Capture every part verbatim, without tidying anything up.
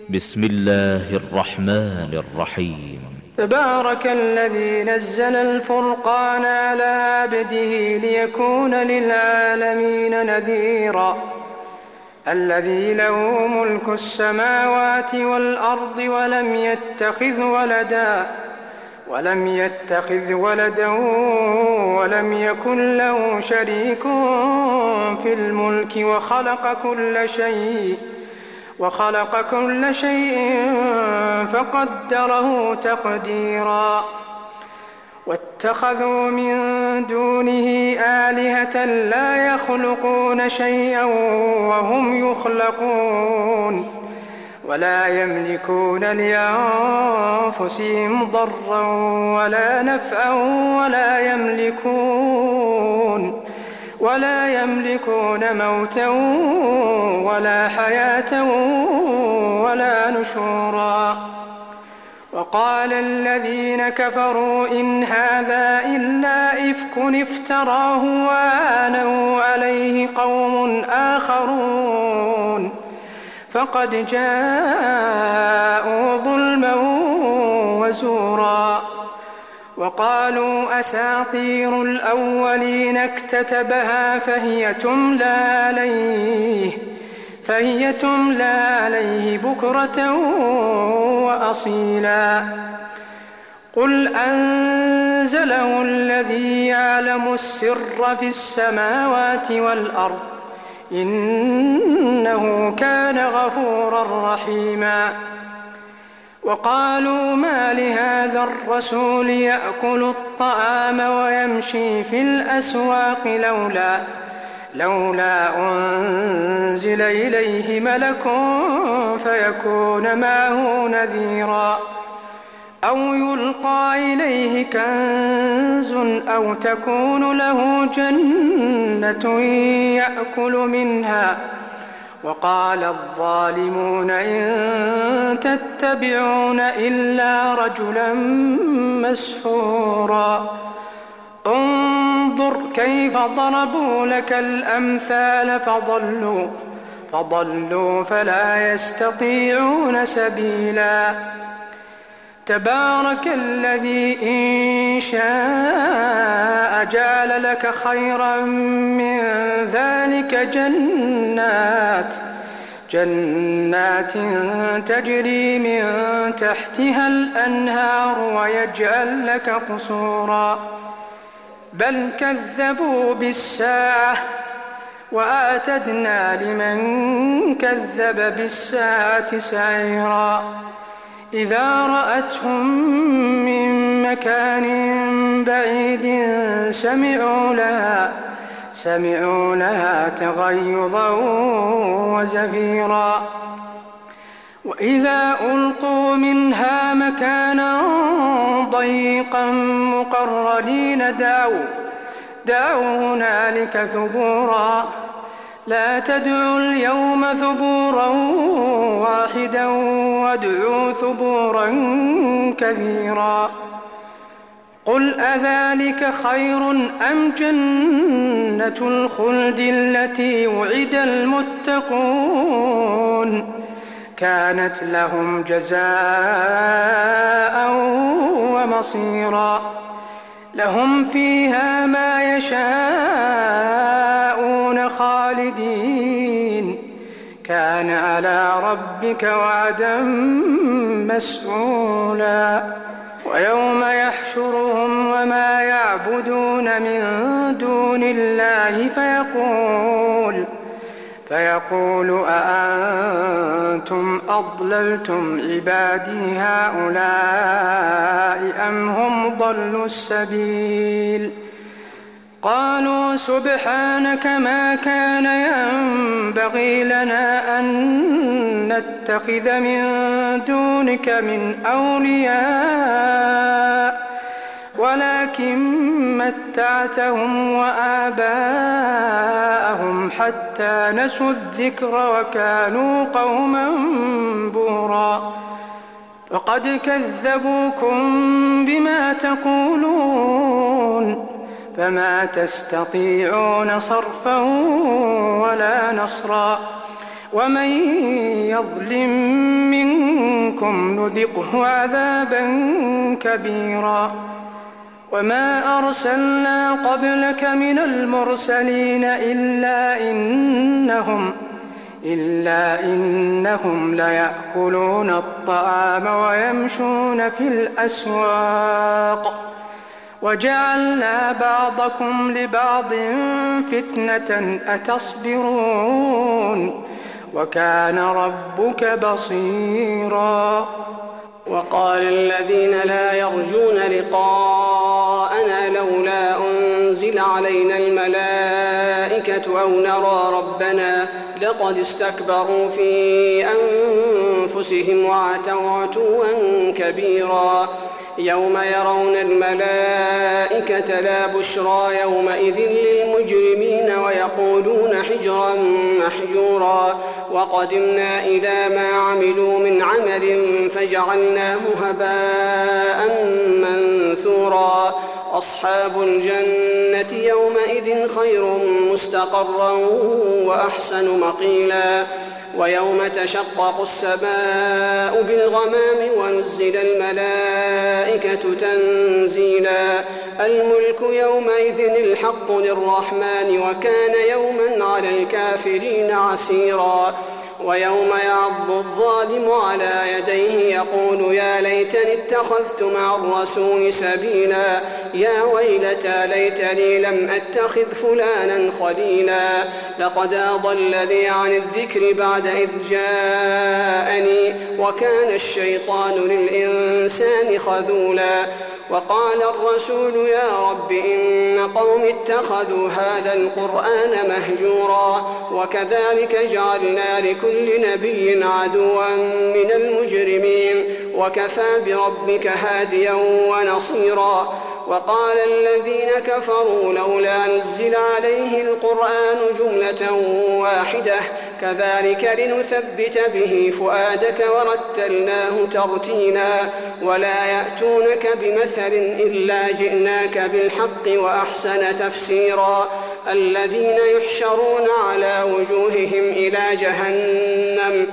بسم الله الرحمن الرحيم. تبارك الذي نزل الفرقان على عبده ليكون للعالمين نذيرا. الذي له ملك السماوات والأرض ولم يتخذ ولدا ولم يتخذ ولدا ولم يكن له شريك في الملك وخلق كل شيء وخلق كل شيء فقدره تقديرا. واتخذوا من دونه آلهة لا يخلقون شيئا وهم يخلقون ولا يملكون لأنفسهم ضرا ولا نفعا ولا يملكون ولا يملكون موتا ولا حياة ولا نشورا. وقال الذين كفروا إن هذا إلا إفك افتراه وآنوا عليه قوم آخرون فقد جاءوا ظلما وزورا. وقالوا أساطير الأولين اكتتبها فهي تملى عليه فهي تملى عليه بكرة وأصيلا. قل أنزله الذي يعلم السر في السماوات والأرض إنه كان غفورا رحيما. وقالوا ما لهذا الرسول يأكل الطعام ويمشي في الأسواق لولا لولا أنزل إليه ملك فيكون معه نذيرا أو يلقى إليه كنز أو تكون له جنة يأكل منها. وقال الظالمون إن تتبعون إلا رجلا مسحورا. انظر كيف ضربوا لك الأمثال فضلوا فضلوا فلا يستطيعون سبيلا. تبارك الذي إن شاء جعل لك خيرا من ذلك جنات جنات تجري من تحتها الأنهار ويجعل لك قصورا. بل كذبوا بالساعة وأعتدنا لمن كذب بالساعة سعيرا. إذا رأتهم من مكان بعيد سمعوا لها سمعوا لها تغيظا وزفيرا. وإذا ألقوا منها مكانا ضيقا مقرنين دعوا دعوا هنالك ثبورا. لا تدعوا اليوم ثبورا واحدا وادعوا ثبورا كثيرا. قل أذلك خير أم جنة الخلد التي وعد المتقون كانت لهم جزاء ومصيرا. لهم فيها ما يشاءون خالدين كان على ربك وعدا مسئولا. ويوم يحشرهم وما يعبدون من دون الله فيقول فيقول أأنتم أضللتم عبادي هؤلاء أم هم ضلوا السبيل. قالوا سبحانك ما كان ينبغي لنا أن نتخذ من دونك من أولياء ولكن متعتهم وآباءهم حتى نسوا الذكر وكانوا قوما بورا. فقد كذبوكم بما تقولون فما تستطيعون صرفا ولا نصرا. ومن يظلم منكم منكم نذقه عذابا كبيرا. وما أرسلنا قبلك من المرسلين إلا إنهم إلا إنهم ليأكلون الطعام ويمشون في الأسواق وجعلنا بعضكم لبعض فتنة أتصبرون وكان ربك بصيرا. وقال الذين لا يرجون لقاءنا لولا أنزل علينا الملائكة أو نرى ربنا لقد استكبروا في أنفسهم وعتوا عتوا كبيرا. يوم يرون الملائكة لا بشرى يومئذ للمجرمين ويقولون حجرا محجورا. وقدمنا إلى ما عملوا من عمل فجعلناه هباء منثورا. أصحاب الجنة يومئذ خير مستقرا وأحسن مقيلا. ويوم تشقق السماء بالغمام ونزل الملائكة تنزيلا. الملك يومئذ الحق للرحمن وكان يوما على الكافرين عسيرا. ويوم يعض الظالم على يديه يقول يا ليتني اتخذت مع الرسول سبيلا. يا ويلتى ليتني لم أتخذ فلانا خليلا. لقد أضلني عن الذكر بعد إذ جاءني وكان الشيطان للإنسان خذولا. وقال الرسول يا رب إن قوم اتخذوا هذا القرآن مهجورا. وكذلك جعلنا لكل نبي عدوا من المجرمين وكفى بربك هاديا ونصيرا. وقال الذين كفروا لولا نزل عليه القرآن جملة واحدة كذلك لنثبت به فؤادك ورتلناه ترتيلا. ولا يأتونك بمثل إلا جئناك بالحق وأحسن تفسيرا. الذين يحشرون على وجوههم إلى جهنم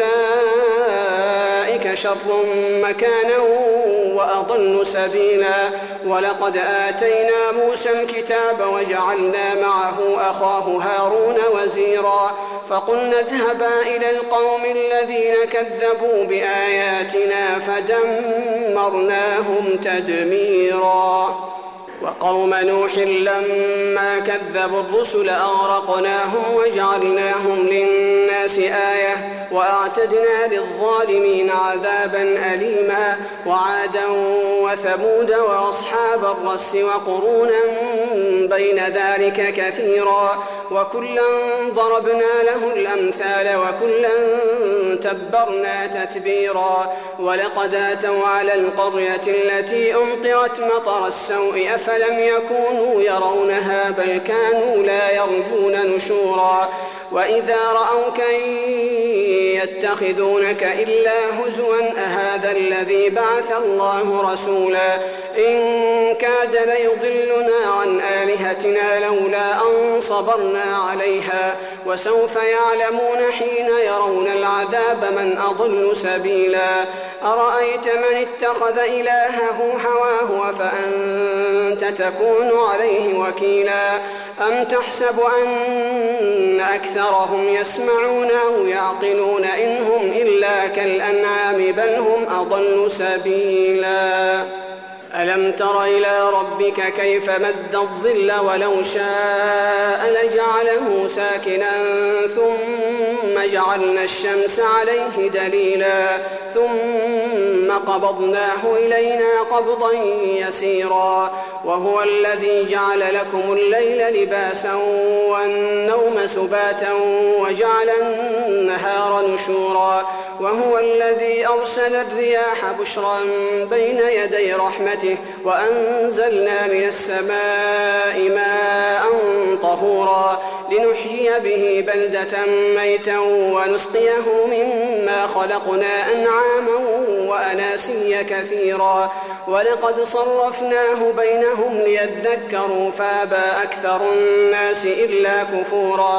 أولئك شر مكانا وأضل سبيلا. ولقد آتينا موسى الكتاب وجعلنا معه أخاه هارون وزيرا. فقلنا اذهبا إلى القوم الذين كذبوا بآياتنا فدمرناهم تدميرا. وقوم نوح لما كذبوا الرسل أغرقناهم وجعلناهم للناس آية وأعتدنا للظالمين عذابا أليما. وعادا وثمود وأصحاب الرس وقرونا بين ذلك كثيرا. وكلا ضربنا له الأمثال وكلا تبرنا تتبيرا. ولقد آتوا على القرية التي أمطرت مطر السوء أفلم يكونوا يرونها بل كانوا لا يرجون نشورا. وإذا رأوك يتخذونك إلا هزوا أهذا الذي بعث الله رسولا. إن كاد ليضلنا عن آلهتنا لولا أن صبرنا عليها. وسوف يعلمون حين يرون العذاب من أضل سبيلا. أرأيت من اتخذ إلهه هواه فأنت تكون عليه وكيلا. أم تحسب أن أكثرهم يسمعون أو يعقلون إن هم إلا كالأنعام بل هم أضل سبيلا. ألم تر إلى ربك كيف مد الظل ولو شاء لجعله ساكنا ثم جعلنا الشمس عليه دليلا ثم قبضناه إلينا قبضا يسيرا. وهو الذي جعل لكم الليل لباسا والنوم سباتا وجعل النهار نشورا. وهو الذي أرسل الرياح بشرا بين يدي رحمته وأنزلنا من السماء ماء طهورا لنحيي به بلدة ميتا ونسقيه مما خلقنا أنعاما وأناسيا كثيرا. ولقد صرفناه بينهم ليذكروا فابى أكثر الناس إلا كفورا.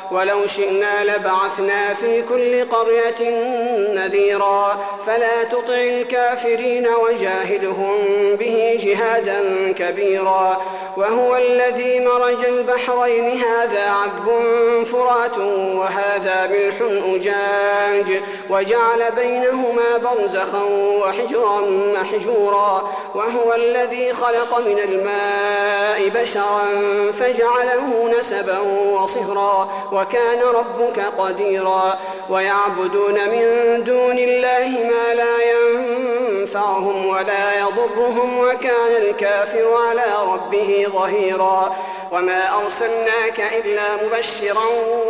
ولو شئنا لبعثنا في كل قرية نذيرا فلا تطع الكافرين وجاهدهم به جهادا كبيرا. وهو الذي مرج البحرين هذا عذب فرات وهذا ملح أجاج وجعل بينهما برزخا وحجرا محجورا. وهو الذي خلق من الماء بشرا فجعله نسبا وصهرا وكان ربك قديرا. ويعبدون من دون الله ما لا ينفعهم ولا يضرهم وكان الكافر على ربه ظهيرا. وما أرسلناك إلا مبشرا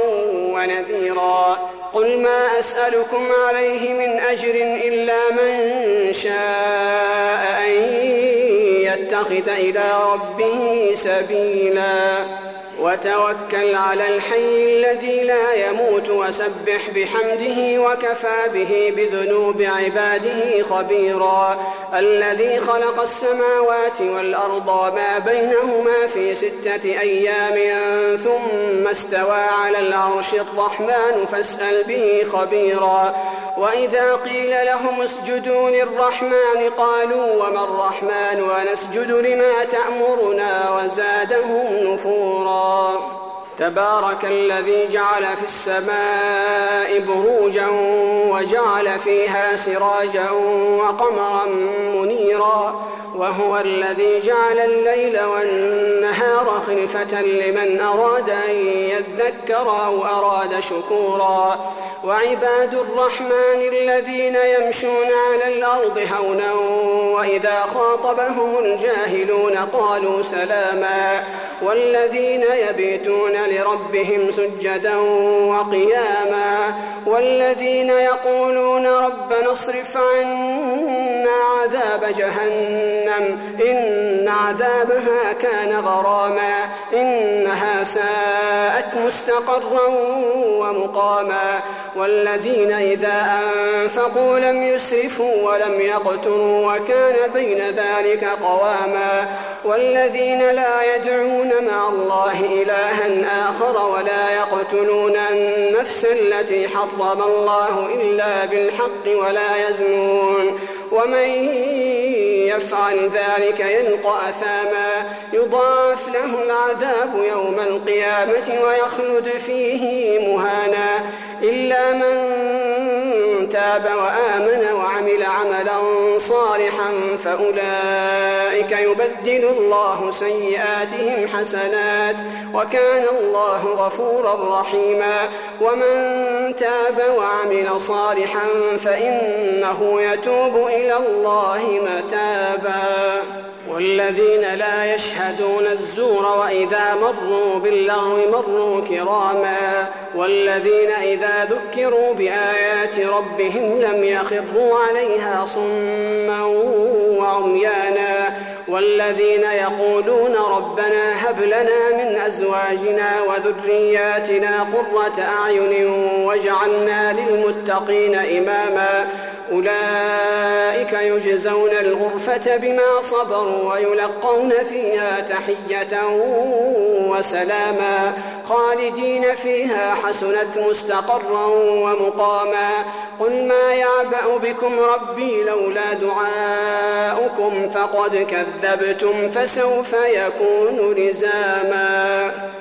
ونذيرا. قل ما أسألكم عليه من أجر إلا من شاء أن يتخذ إلى ربه سبيلا. وتوكل على الحي الذي لا يموت وسبح بحمده وكفى به بذنوب عباده خبيرا. الذي خلق السماوات والأرض وما بينهما في ستة أيام ثم استوى على العرش الرحمن فاسأل به خبيرا. وإذا قيل لهم اسجدوا للرحمن قالوا وما الرحمن ونسجد لما تأمرنا وزادهم نفورا. تبارك الذي جعل في السماء بروجا وجعل فيها سراجا وقمرا منيرا. وهو الذي جعل الليل والنهار خلفة لمن أراد أن يذكر أو أراد شكورا. وعباد الرحمن الذين يمشون على الأرض هونا وإذا خاطبهم الجاهلون قالوا سلاما. والذين يبيتون لربهم سجدا وقياما. والذين يقولون ربنا اصرف عنا عذاب جهنم إن عذابها كان غراما إنها ساءت مستقرا ومقاما. والذين إذا أنفقوا لم يسرفوا ولم يقتروا وكان بين ذلك قواما. والذين لا يدعون مع الله إلها آخر ولا يقتلون النفس التي حرم الله إلا بالحق ولا يزنون ومن يفعل ذلك يلقى أثاما يضاعف له العذاب يوم القيامة ويخلد فيه مهانا إلا من تاب وآمن وعمل عملا صالحا فأولئك يبدل الله سيئاتهم حسنات وكان الله غفورا رحيما. ومن تاب وعمل صالحا فإنه يتوب إلى الله متابا. والذين لا يشهدون الزور وإذا مروا باللغو مروا كراما. والذين إذا ذكروا بآيات ربهم لم يخروا عليها صما وعميانا. والذين يقولون ربنا هب لنا من أزواجنا وذرياتنا قرة أعين واجعلنا للمتقين إماما. أولئك يجزون الغرفة بما صبروا ويلقون فيها تحية وسلاما خالدين فيها حسنت مستقرا ومقاما. قل ما يعبأ بكم ربي لولا دعاؤكم فقد كذبتم فسوف يكون لزاما.